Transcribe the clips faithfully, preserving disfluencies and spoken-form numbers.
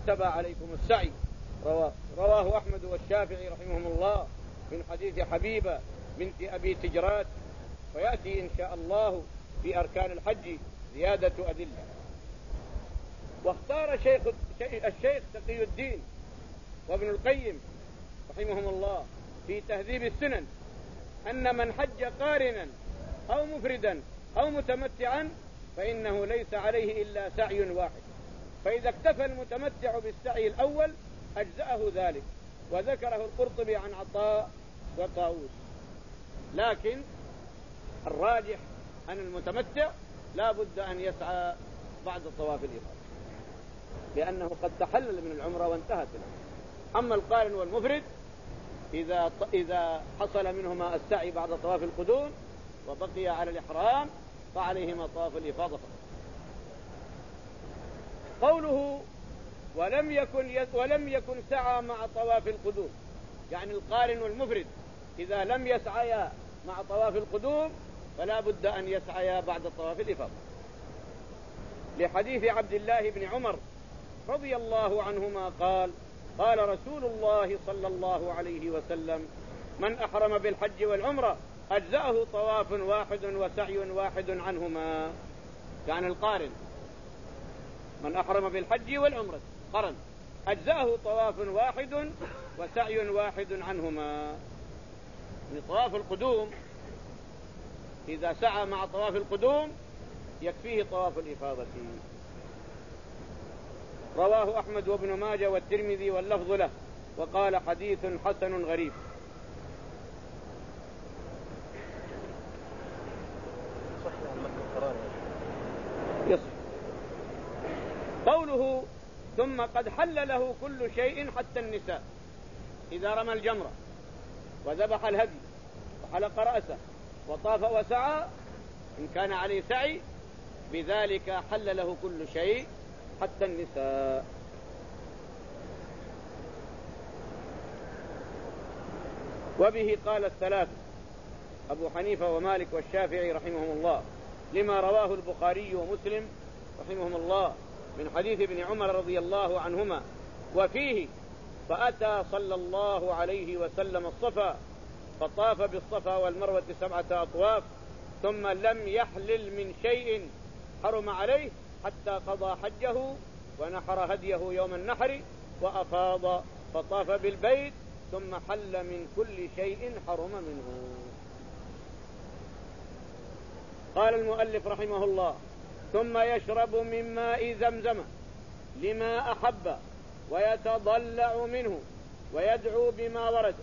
كتب عليكم السعي. رواه, رواه أحمد والشافعي رحمهم الله من حديث حبيبة بنت أبي تجرات، ويأتي إن شاء الله في أركان الحج زيادة أدلة. واختار شيخ الشيخ تقي الدين وابن القيم رحمهم الله في تهذيب السنن أن من حج قارنا أو مفردا أو متمتعا فإنه ليس عليه إلا سعي واحد، فإذا اكتفى المتمتع بالسعي الأول أجزأه ذلك. وذكره القرطبي عن عطاء وطاووس. لكن الراجح أن المتمتع لا بد أن يسعى بعد طواف الإفاضة، لأنه قد تحلل من العمرة وانتهت العمرة. أما القارن والمفرد إذا إذا حصل منهما السعي بعد طواف القدوم وبقي على الإحرام فعليهما طواف الإفاضة فقط. قوله ولم يكن ولم يكن سعى مع طواف القدوم، يعني القارن والمفرد إذا لم يسعيا مع طواف القدوم فلا بد أن يسعيا بعد طواف الإفاضة، لحديث عبد الله بن عمر رضي الله عنهما قال قال رسول الله صلى الله عليه وسلم من أحرم بالحج والعمرة أجزأه طواف واحد وسعي واحد عنهما. يعني القارن من أحرم بالحج والعمرة قرن أجزأه طواف واحد وسعي واحد عنهما. من طواف القدوم إذا سعى مع طواف القدوم يكفيه طواف الإفاضة. رواه أحمد وابن ماجه والترمذي واللفظ له، وقال حديث حسن غريب. يصح. قوله ثم قد حل له كل شيء حتى النساء، إذا رمى الجمرة وذبح الهدي وحلق رأسه وطاف وسعى إن كان عليه سعي بذلك حل له كل شيء حتى النساء. وبه قال الثلاثة أبو حنيفة ومالك والشافعي رحمهم الله، لما رواه البخاري ومسلم رحمهم الله من حديث ابن عمر رضي الله عنهما. وفيه فأتى صلى الله عليه وسلم الصفا فطاف بالصفا والمروة سبعة أطواف ثم لم يحلل من شيء حرم عليه حتى قضى حجه ونحر هديه يوم النحر وأفاض فطاف بالبيت ثم حل من كل شيء حرم منه. قال المؤلف رحمه الله ثم يشرب من ماء زمزم لما أحب ويتضلع منه ويدعو بما ورد.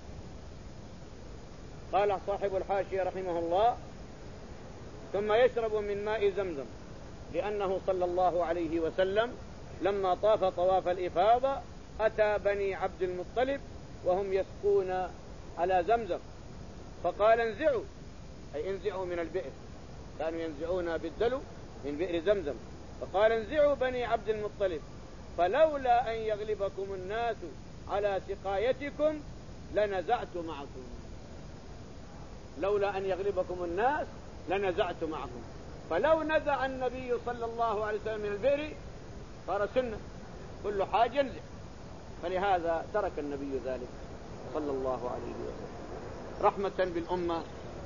قال صاحب الحاشية رحمه الله ثم يشرب من ماء زمزم لأنه صلى الله عليه وسلم لما طاف طواف الإفاضة أتى بني عبد المطلب وهم يسقون على زمزم فقال انزعوا، أي انزعوا من البئر، كانوا ينزعون بالدلو من بئر زمزم، فقال انزعوا بني عبد المطلب فلولا أن يغلبكم الناس على سقايتكم لنزعت معكم. لولا أن يغلبكم الناس لنزعت معكم. فلو نزع النبي صلى الله عليه وسلم من البئر صار سنة كل حاجة ينزع، فلهذا ترك النبي ذلك صلى الله عليه وسلم رحمة بالأمة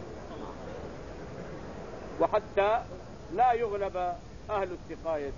وحتى لا يغلب أهل السقاية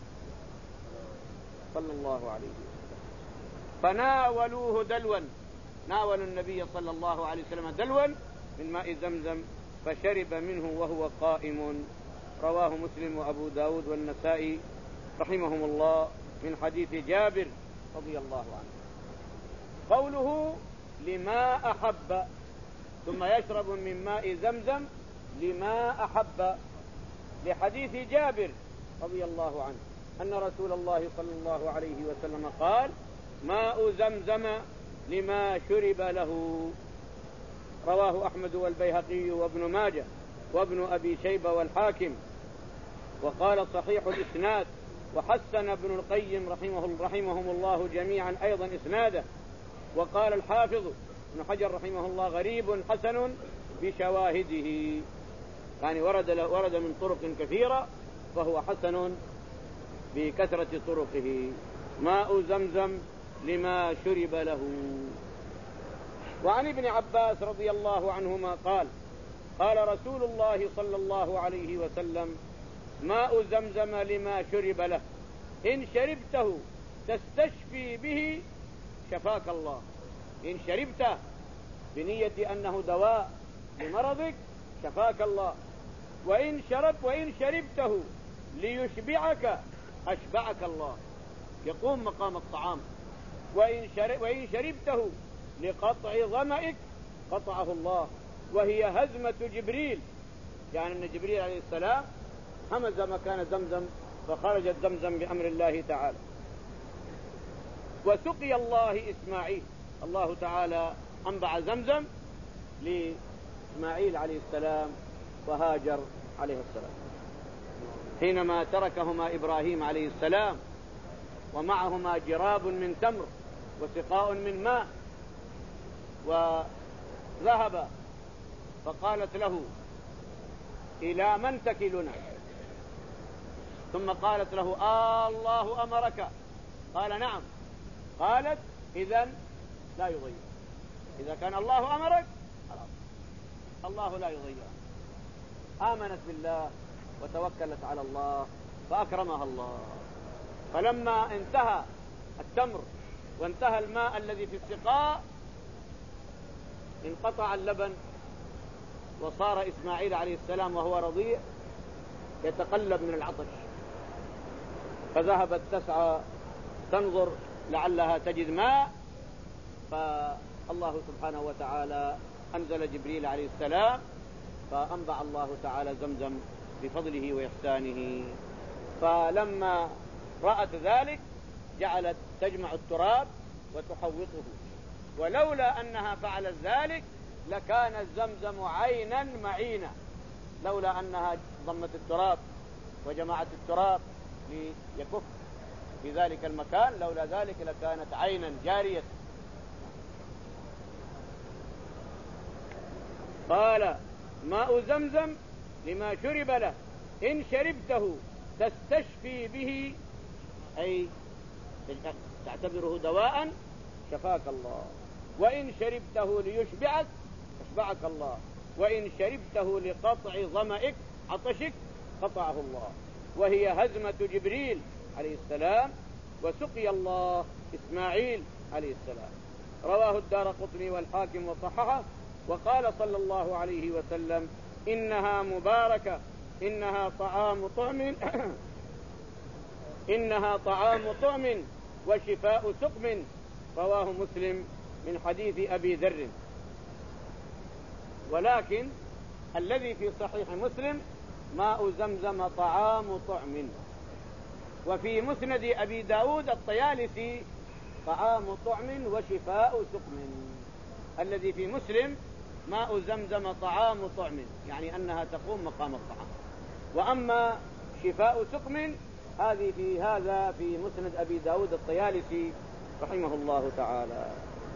صلى الله عليه وسلم. فناولوه دلوا، ناول النبي صلى الله عليه وسلم دلوا من ماء زمزم فشرب منه وهو قائم. رواه مسلم وأبو داود والنسائي رحمهم الله من حديث جابر رضي الله عنه. قوله لما أحب ثم يشرب من ماء زمزم لما أحب لحديث جابر رضي الله عنه أن رسول الله صلى الله عليه وسلم قال ماء زمزم لما شرب له. رواه أحمد والبيهقي وابن ماجه وابن أبي شيبة والحاكم وقال صحيح الإسناد. وحسن ابن القيم رحمه رحمهم الله جميعا أيضا إسناده. وقال الحافظ ابن حجر رحمه الله غريب حسن بشواهده، يعني ورد ورد من طرق كثيرة فهو حسن بكثرة طرقه. ماء زمزم لما شرب له. وعن ابن عباس رضي الله عنهما قال قال رسول الله صلى الله عليه وسلم ماء زمزم لما شرب له إن شربته تستشفي به شفاك الله. إن شربته بنية أنه دواء لمرضك شفاك الله، وإن شرب وإن شربته ليشبعك أشبعك الله، يقوم مقام الطعام. وإن شرب وإن شربته لقطع ظمئك قطعه الله، وهي هزمة جبريل، يعني أن جبريل عليه السلام همز مكان زمزم فخرجت زمزم بأمر الله تعالى. وسقي الله إسماعيل، الله تعالى أنبع زمزم لإسماعيل عليه السلام وهاجر عليه السلام حينما تركهما إبراهيم عليه السلام ومعهما جراب من تمر وسقاء من ماء، وذهب فقالت له إلى من تكلنا؟ ثم قالت له آه الله أمرك؟ قال نعم. قالت إذن لا يضيع، إذا كان الله أمرك خلاص الله لا يضيع. آمنت بالله وتوكلت على الله فأكرمها الله. فلما انتهى التمر وانتهى الماء الذي في السقاء انقطع اللبن، وصار إسماعيل عليه السلام وهو رضيع يتقلب من العطش، فذهبت تسعى تنظر لعلها تجد ماء، فالله سبحانه وتعالى أنزل جبريل عليه السلام فأنبع الله تعالى زمزم بفضله وإحسانه. فلما رأت ذلك جعلت تجمع التراب وتحوطه، ولولا أنها فعلت ذلك لكان الزمزم عينا معينة، لولا أنها ضمت التراب وجمعت التراب ليكف في ذلك المكان، لولا ذلك لكانت عينا جارية. قال ماء زمزم لما شرب له إن شربته تستشفي به، أي تعتبره دواء شفاك الله، وإن شربته ليشبعك أشبعك الله، وإن شربته لقطع ظمئك عطشك قطعه الله، وهي هزمة جبريل عليه السلام وسقي الله إسماعيل عليه السلام. رواه الدارقطني والحاكم وصححه. وقال صلى الله عليه وسلم إنها مباركة، إنها طعام طعم إنها طعام طعم وشفاء سقم. رواه مسلم من حديث أبي ذر. ولكن الذي في صحيح مسلم ماء زمزم طعام طعم، وفي مسند أبي داود الطيالسي طعام طعم وشفاء سقم. الذي في مسلم ماء زمزم طعام طعم، يعني أنها تقوم مقام الطعام، وأما شفاء سقم هذه في هذا في مسند أبي داود الطيالسي رحمه الله تعالى.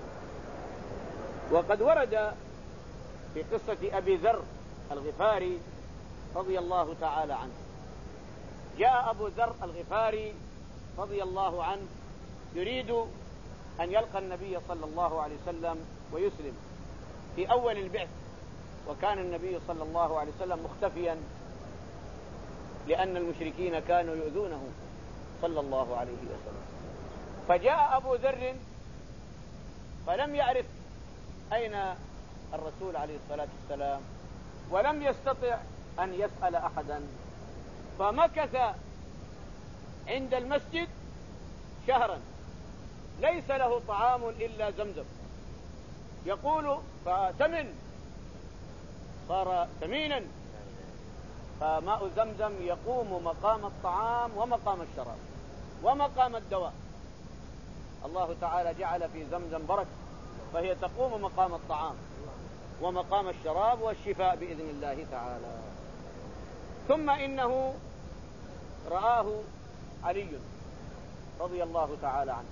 وقد ورد في قصة أبي ذر الغفاري رضي الله تعالى عنه، جاء أبو ذر الغفاري رضي الله عنه يريد أن يلقى النبي صلى الله عليه وسلم ويسلم في أول البعث، وكان النبي صلى الله عليه وسلم مختفيا لأن المشركين كانوا يؤذونه صلى الله عليه وسلم. فجاء أبو ذر فلم يعرف أين الرسول عليه الصلاة والسلام، ولم يستطع أن يسأل أحدا، فمكث عند المسجد شهرا ليس له طعام إلا زمزم، يقول فثمن صار ثمينا. فماء زمزم يقوم مقام الطعام ومقام الشراب ومقام الدواء. الله تعالى جعل في زمزم بركة، فهي تقوم مقام الطعام ومقام الشراب والشفاء بإذن الله تعالى. ثم إنه رآه علي رضي الله تعالى عنه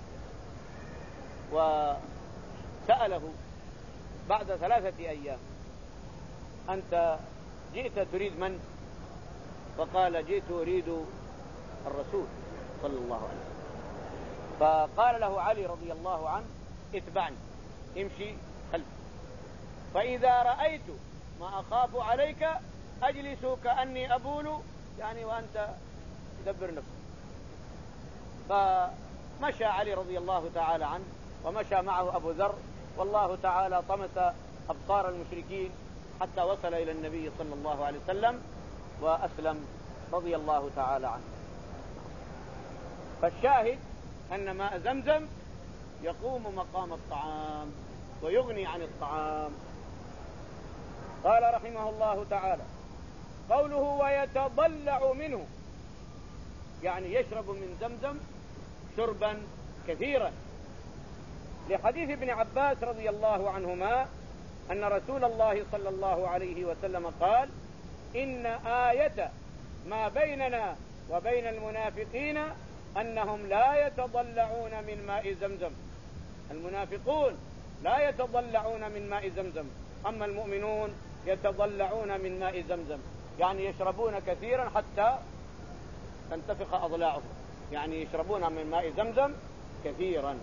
وسأله بعد ثلاثة أيام أنت جئت تريد من؟ فقال جئت أريد الرسول صلى الله عليه وسلم. فقال له علي رضي الله عنه اتبعني، امشي خلفي، فإذا رأيت ما أخاف عليك أجلس كأني أبول، يعني وأنت تدبر نفسك. فمشى علي رضي الله تعالى عنه ومشى معه أبو ذر، والله تعالى طمس أبصار المشركين حتى وصل إلى النبي صلى الله عليه وسلم وأسلم رضي الله تعالى عنه. فالشاهد أن ماء زمزم يقوم مقام الطعام ويغني عن الطعام. قال رحمه الله تعالى: قوله ويتضلع منه، يعني يشرب من زمزم شربا كثيرا، لحديث ابن عباس رضي الله عنهما أن رسول الله صلى الله عليه وسلم قال: إن آية ما بيننا وبين المنافقين أنهم لا يتضلعون من ماء زمزم. المنافقون لا يتضلعون من ماء زمزم، أما المؤمنون يتضلعون من ماء زمزم، يعني يشربون كثيرا حتى تنتفخ أضلاعهم، يعني يشربون من ماء زمزم كثيرا.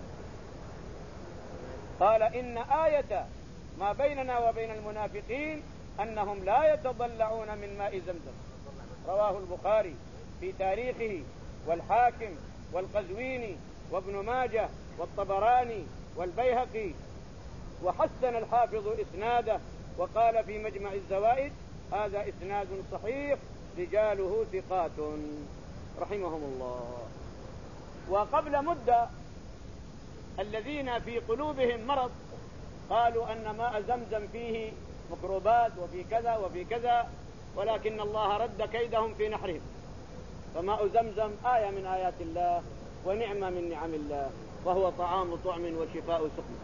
قال: إن آية ما بيننا وبين المنافقين أنهم لا يتضلعون من ماء زمزم. رواه البخاري في تاريخه، والحاكم والقزويني وابن ماجه والطبراني والبيهقي، وحسن الحافظ إسناده وقال في مجمع الزوائد: هذا إسناد صحيح رجاله ثقات رحمهم الله. وقبل مدة الذين في قلوبهم مرض قالوا أن ماء زمزم فيه ميكروبات وفي كذا وفي كذا، ولكن الله رد كيدهم في نحرهم، فماء زمزم آية من آيات الله ونعمة من نعم الله، وهو طعام طعم وشفاء سقم.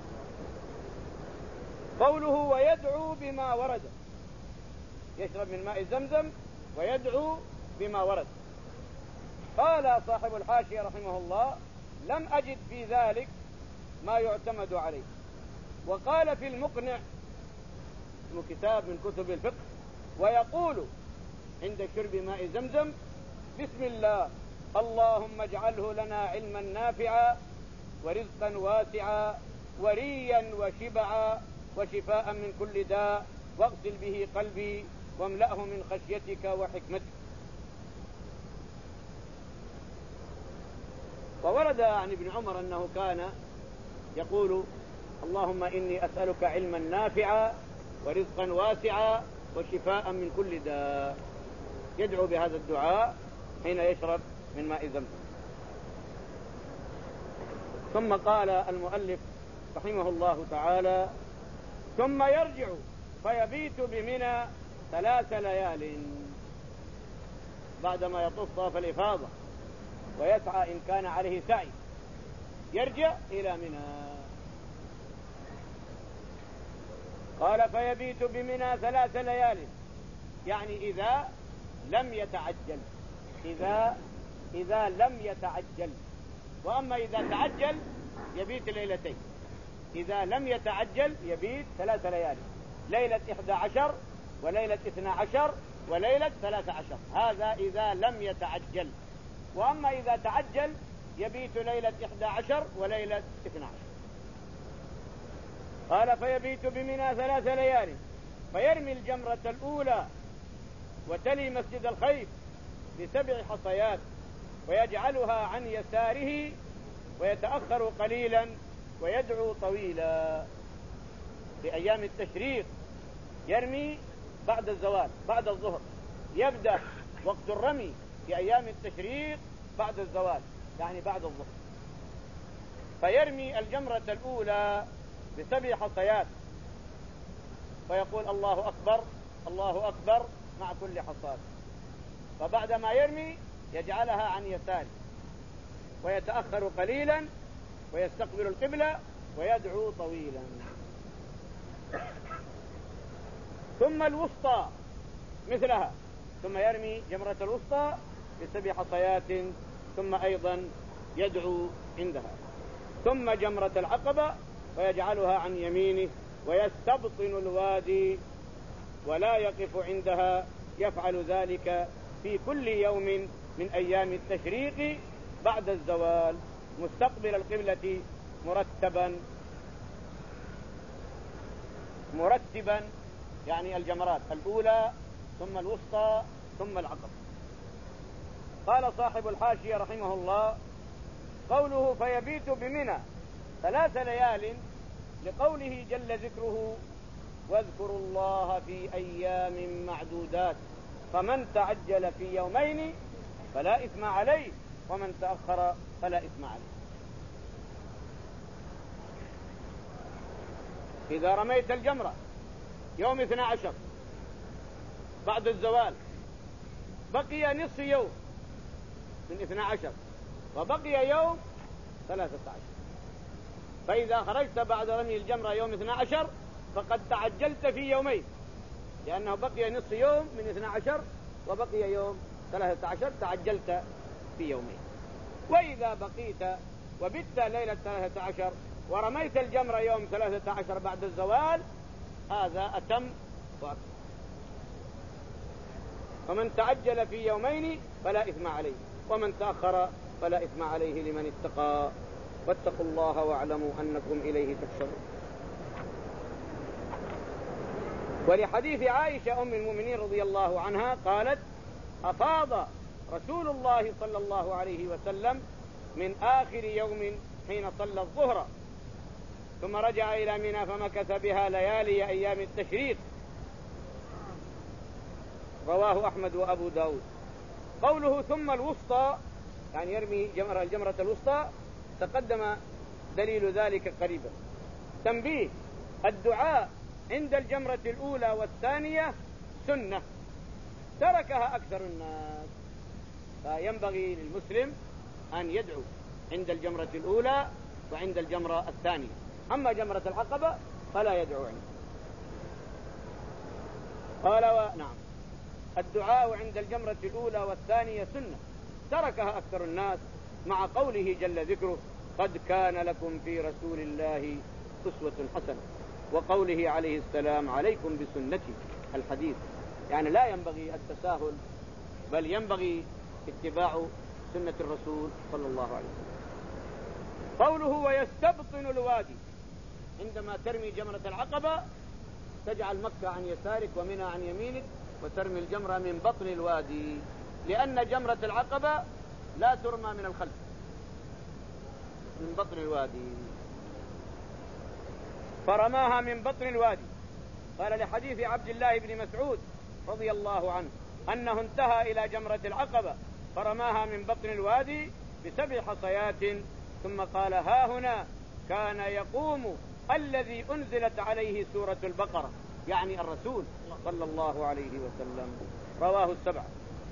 قوله ويدعو بما ورد، يشرب من ماء زمزم ويدعو بما ورد. قال صاحب الحاشية رحمه الله: لم أجد في ذلك ما يعتمد عليه. وقال في المقنع، اسمه كتاب من كتب الفقه، ويقول عند شرب ماء زمزم: بسم الله، اللهم اجعله لنا علما نافعا ورزقا واسعا وريا وشبعا وشفاء من كل داء، واغسل به قلبي واملأه من خشيتك وحكمتك. وورد عن ابن عمر أنه كان يقول: اللهم إني أسألك علما نافعا ورزقا واسعا وشفاء من كل داء. يدعو بهذا الدعاء حين يشرب من ماء زمزم. ثم قال المؤلف رحمه الله تعالى: ثم يرجع فيبيت بمنى ثلاث ليال، بعدما يطوف طواف الإفاضة ويسعى إن كان عليه سعي، يرجع إلى منى. قال: فيبيت بمنى ثلاث ليال، يعني إذا لم يتعجل، إذا إذا لم يتعجل. وأما إذا تعجل يبيت ليلتين، إذا لم يتعجل يبيت ثلاث ليالي، ليلة إحدى عشر وليلة اثنى عشر وليلة ثلاث عشر، هذا إذا لم يتعجل. وأما إذا تعجل يبيت ليلة إحدى عشر وليلة اثنى عشر. قال: فيبيت بمنى ثلاث ليالي، فيرمي الجمرة الأولى وتلي مسجد الخيف بسبع حصيات، ويجعلها عن يساره ويتأخر قليلا ويدعو طويلا. في أيام التشريق يرمي بعد الزوال، بعد الظهر، يبدأ وقت الرمي في أيام التشريق بعد الزوال، يعني بعد الظهر. فيرمي الجمرة الأولى بسبع حصيات، فيقول: الله أكبر الله أكبر مع كل حصاة. فبعد ما يرمي يجعلها عن يساره ويتأخر قليلا ويستقبل القبلة ويدعو طويلا. ثم الوسطى مثلها، ثم يرمي جمرة الوسطى بسبع حصيات، ثم أيضا يدعو عندها. ثم جمرة العقبة ويجعلها عن يمينه ويستبطن الوادي ولا يقف عندها، يفعل ذلك في كل يوم من أيام التشريق بعد الزوال. مستقبل القبلة مرتبا مرتبا يعني الجمرات الأولى ثم الوسطى ثم العقبة. قال صاحب الحاشية رحمه الله: قوله فيبيت بمنى ثلاث ليال لقوله جل ذكره: واذكروا الله في أيام معدودات فمن تعجل في يومين فلا إثم عليه ومن تأخر فلا إثم عليه. إذا رميت الجمرة يوم اثنى عشر بعد الزوال بقي نصف يوم من اثنى عشر وبقي يوم ثلاثة عشر، فإذا خرجت بعد رمي الجمرة يوم اثنى عشر فقد تعجلت في يومين، لأنه بقي نصف يوم من اثنى عشر وبقي يوم ثلاثة عشر، تعجلت في يومين. وإذا بقيت وبت ليلة ثلاثة عشر ورميت الجمرة يوم ثلاثة عشر بعد الزوال هذا أتم وأكثر. ومن تعجل في يومين فلا إثم عليه ومن تأخر فلا إثم عليه لمن اتقى واتقوا الله واعلموا أنكم إليه تحشرون. ولحديث عائشة أم المؤمنين رضي الله عنها قالت: أفاض رسول الله صلى الله عليه وسلم من آخر يوم حين صلى الظهر ثم رجع إلى منى فمكث بها ليالي أيام التشريق. رواه أحمد وأبو داود. قوله ثم الوسطى يعني يرمي جمرة الجمرة الوسطى تقدم دليل ذلك قريبا. تنبيه: الدعاء عند الجمرة الأولى والثانية سنة تركها أكثر الناس، فينبغي للمسلم أن يدعو عند الجمرة الأولى وعند الجمرة الثانية، أما جمرة العقبة فلا يدعو عنه. قال و... نعم الدعاء عند الجمرة الأولى والثانية سنة تركها أكثر الناس مع قوله جل ذكره: قد كان لكم في رسول الله أسوة حسنة، وقوله عليه السلام: عليكم بسنتي الحديث. يعني لا ينبغي التساهل بل ينبغي اتباع سنة الرسول صلى الله عليه وسلم. قوله ويستبطن الوادي: عندما ترمي جمرة العقبة تجعل مكة عن يسارك ومنى عن يمينك وترمي الجمرة من بطن الوادي، لأن جمرة العقبة لا ترمى من الخلف، من بطن الوادي، فرماها من بطن الوادي. قال لحديث عبد الله بن مسعود رضي الله عنه أنه انتهى إلى جمرة العقبة فرماها من بطن الوادي بسبع حصيات ثم قال: ها هنا كان يقوم الذي أنزلت عليه سورة البقرة، يعني الرسول صلى الله عليه وسلم. رواه السبعة.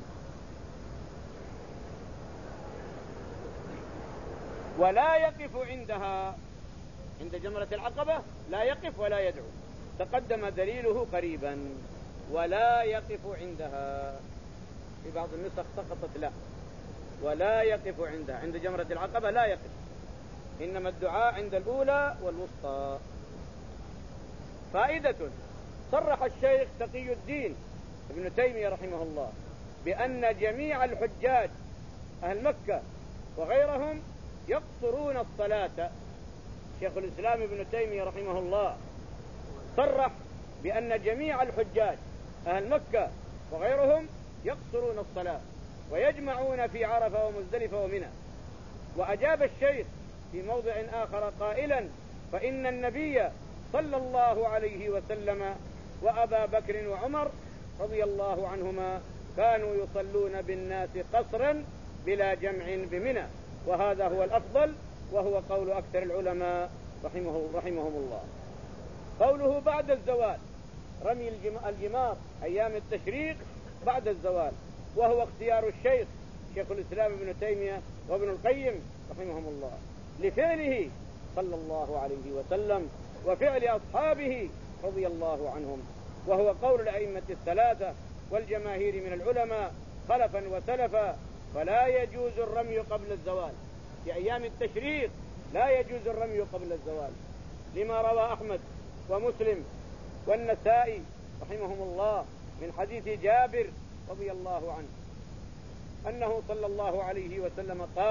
ولا يقف عندها، عند جمرة العقبة لا يقف ولا يدعو، تقدم دليله قريبا. ولا يقف عندها، في بعض النسخ سقطت لا، ولا يقف عندها، عند جمرة العقبة لا يقف، إنما الدعاء عند الأولى والوسطى. فائدة: صرح الشيخ تقي الدين ابن تيمية رحمه الله بأن جميع الحجاج أهل مكة وغيرهم يقصرون الصلاة. شيخ الإسلام ابن تيمية رحمه الله صرح بأن جميع الحجاج أهل مكة وغيرهم يقصرون الصلاة ويجمعون في عرفة ومزدلفة ومنى. وأجاب الشيخ في موضع آخر قائلا: فإن النبي صلى الله عليه وسلم وأبا بكر وعمر رضي الله عنهما كانوا يصلون بالناس قصرا بلا جمع بمنى، وهذا هو الأفضل وهو قول أكثر العلماء رحمه رحمهم الله. قوله بعد الزوال: رمي الجمار أيام التشريق بعد الزوال، وهو اختيار الشيخ شيخ الإسلام ابن تيمية وابن القيم رحمهم الله لفعله صلى الله عليه وسلم وفعل أصحابه رضي الله عنهم، وهو قول الأئمة الثلاثة والجماهير من العلماء خلفا وسلفا. فلا يجوز الرمي قبل الزوال، في أيام التشريق لا يجوز الرمي قبل الزوال، لما روى أحمد ومسلم والنسائي رحمهم الله من حديث جابر رضي الله عنه أنه صلى الله عليه وسلم قال: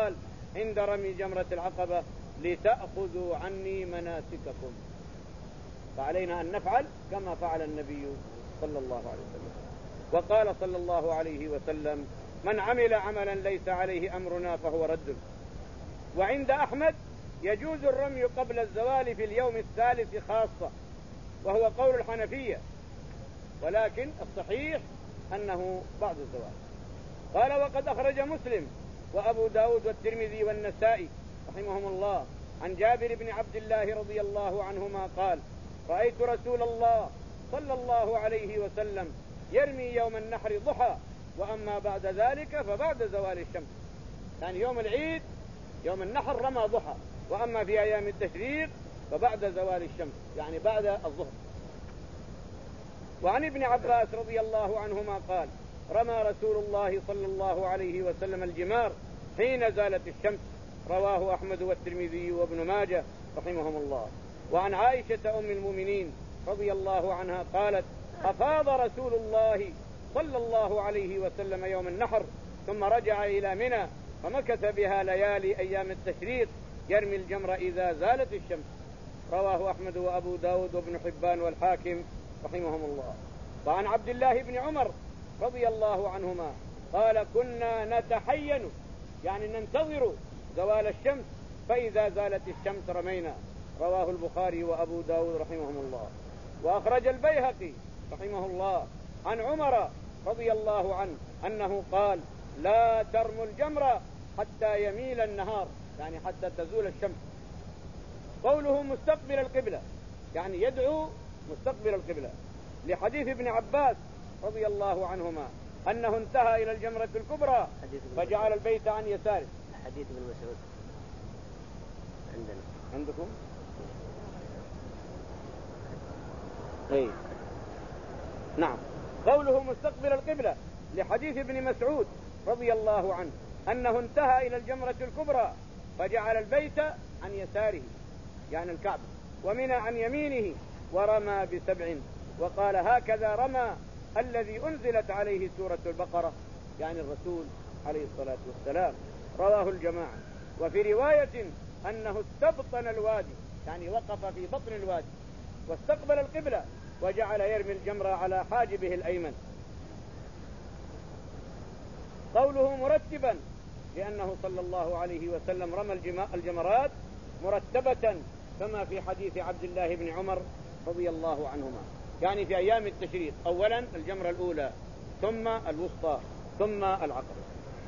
عند رمي جمرة العقبة لتأخذوا عني مناسككم. فعلينا أن نفعل كما فعل النبي صلى الله عليه وسلم. وقال صلى الله عليه وسلم: من عمل عملا ليس عليه أمرنا فهو رد. وعند أحمد يجوز الرمي قبل الزوال في اليوم الثالث خاصة، وهو قول الحنفية، ولكن الصحيح أنه بعد الزوال. قال: وقد أخرج مسلم وأبو داود والترمذي والنسائي رحمهم الله عن جابر بن عبد الله رضي الله عنهما قال: رأيت رسول الله صلى الله عليه وسلم يرمي يوم النحر ضحى، وأما بعد ذلك فبعد زوال الشمس. يعني يوم العيد يوم النحر رمى ضحى، وأما في أيام التشريق فبعد زوال الشمس، يعني بعد الظهر. وعن ابن عباس رضي الله عنهما قال: رمى رسول الله صلى الله عليه وسلم الجمار حين زالت الشمس. رواه أحمد والترمذي وابن ماجه رحمهم الله. وعن عائشة أم المؤمنين رضي الله عنها قالت: أفاض رسول الله صلى الله عليه وسلم يوم النحر، ثم رجع إلى منى فمكث بها ليالي أيام التشريق يرمي الجمر إذا زالت الشمس. رواه أحمد وأبو داود وابن حبان والحاكم رحمهم الله. وعن عبد الله بن عمر رضي الله عنهما قال: كنا نتحين، يعني ننتظر زوال الشمس، فإذا زالت الشمس رمينا. رواه البخاري وأبو داود رحمهم الله. وأخرج البيهقي رحمه الله عن عمر رضي الله عنه أنه قال: لا ترموا الجمر حتى يميل النهار، يعني حتى تزول الشمس. قوله مستقبل القبلة، يعني يدعو مستقبل القبلة، لحديث ابن عباس رضي الله عنهما أنه انتهى إلى الجمرة الكبرى فجعل البيت عن يساره. حديث ابن مسعود عندنا. عندكم؟ اي نعم. قوله مستقبل القبلة لحديث ابن مسعود رضي الله عنه أنه انتهى إلى الجمرة الكبرى فجعل البيت عن يساره، يعني الكعبة، ومنى عن يمينه، ورمى بسبع، وقال: هكذا رمى الذي أنزلت عليه سورة البقرة، يعني الرسول عليه الصلاة والسلام. رواه الجماعة. وفي رواية أنه استبطن الوادي، يعني وقف في بطن الوادي واستقبل القبلة وجعل يرمي الجمر على حاجبه الأيمن. قوله مرتبا لأنه صلى الله عليه وسلم رمى الجمرات مرتبة، كما في حديث عبد الله بن عمر رضي الله عنهما، يعني في أيام التشريق أولا الجمرة الأولى، ثم الوسطى، ثم العقبة،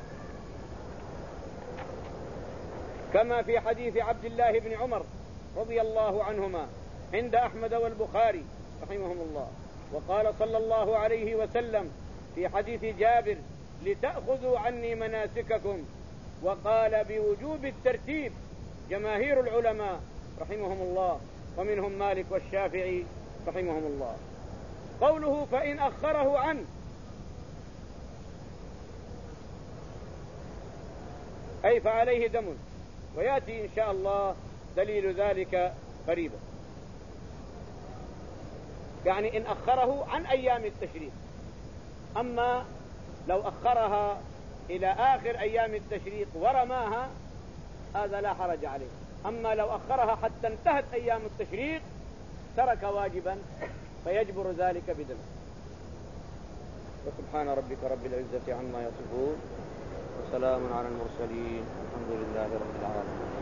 كما في حديث عبد الله بن عمر رضي الله عنهما عند أحمد والبخاري رحمهم الله. وقال صلى الله عليه وسلم في حديث جابر: لتأخذوا عني مناسككم. وقال بوجوب الترتيب جماهير العلماء رحمهم الله، ومنهم مالك والشافعي رحمهم الله. قوله فإن أخره عنه، أي فعليه دم، ويأتي إن شاء الله دليل ذلك قريبا. يعني إن أخره عن أيام التشريق. أما لو أخرها إلى آخر أيام التشريق ورماها هذا لا حرج عليه. أما لو أخرها حتى انتهت أيام التشريق ترك واجبا فيجبر ذلك بدم. وسبحان ربك رب العزة عما يصفون، وسلام على المرسلين، الحمد لله رب العالمين.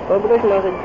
مبروك ما غدي.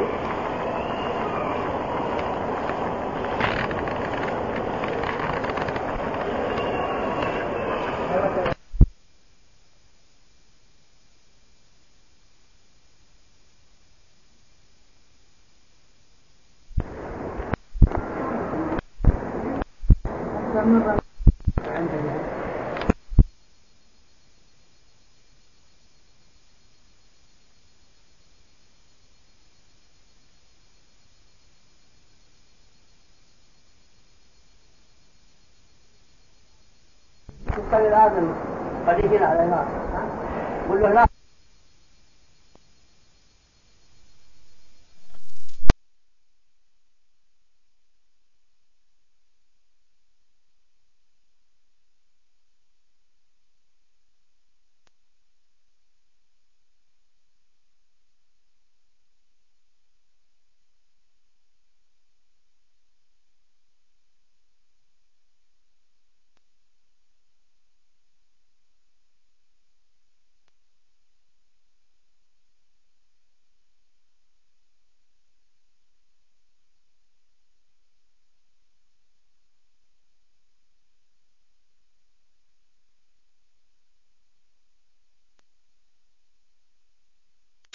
الآن قد يجينا عليها قل له لا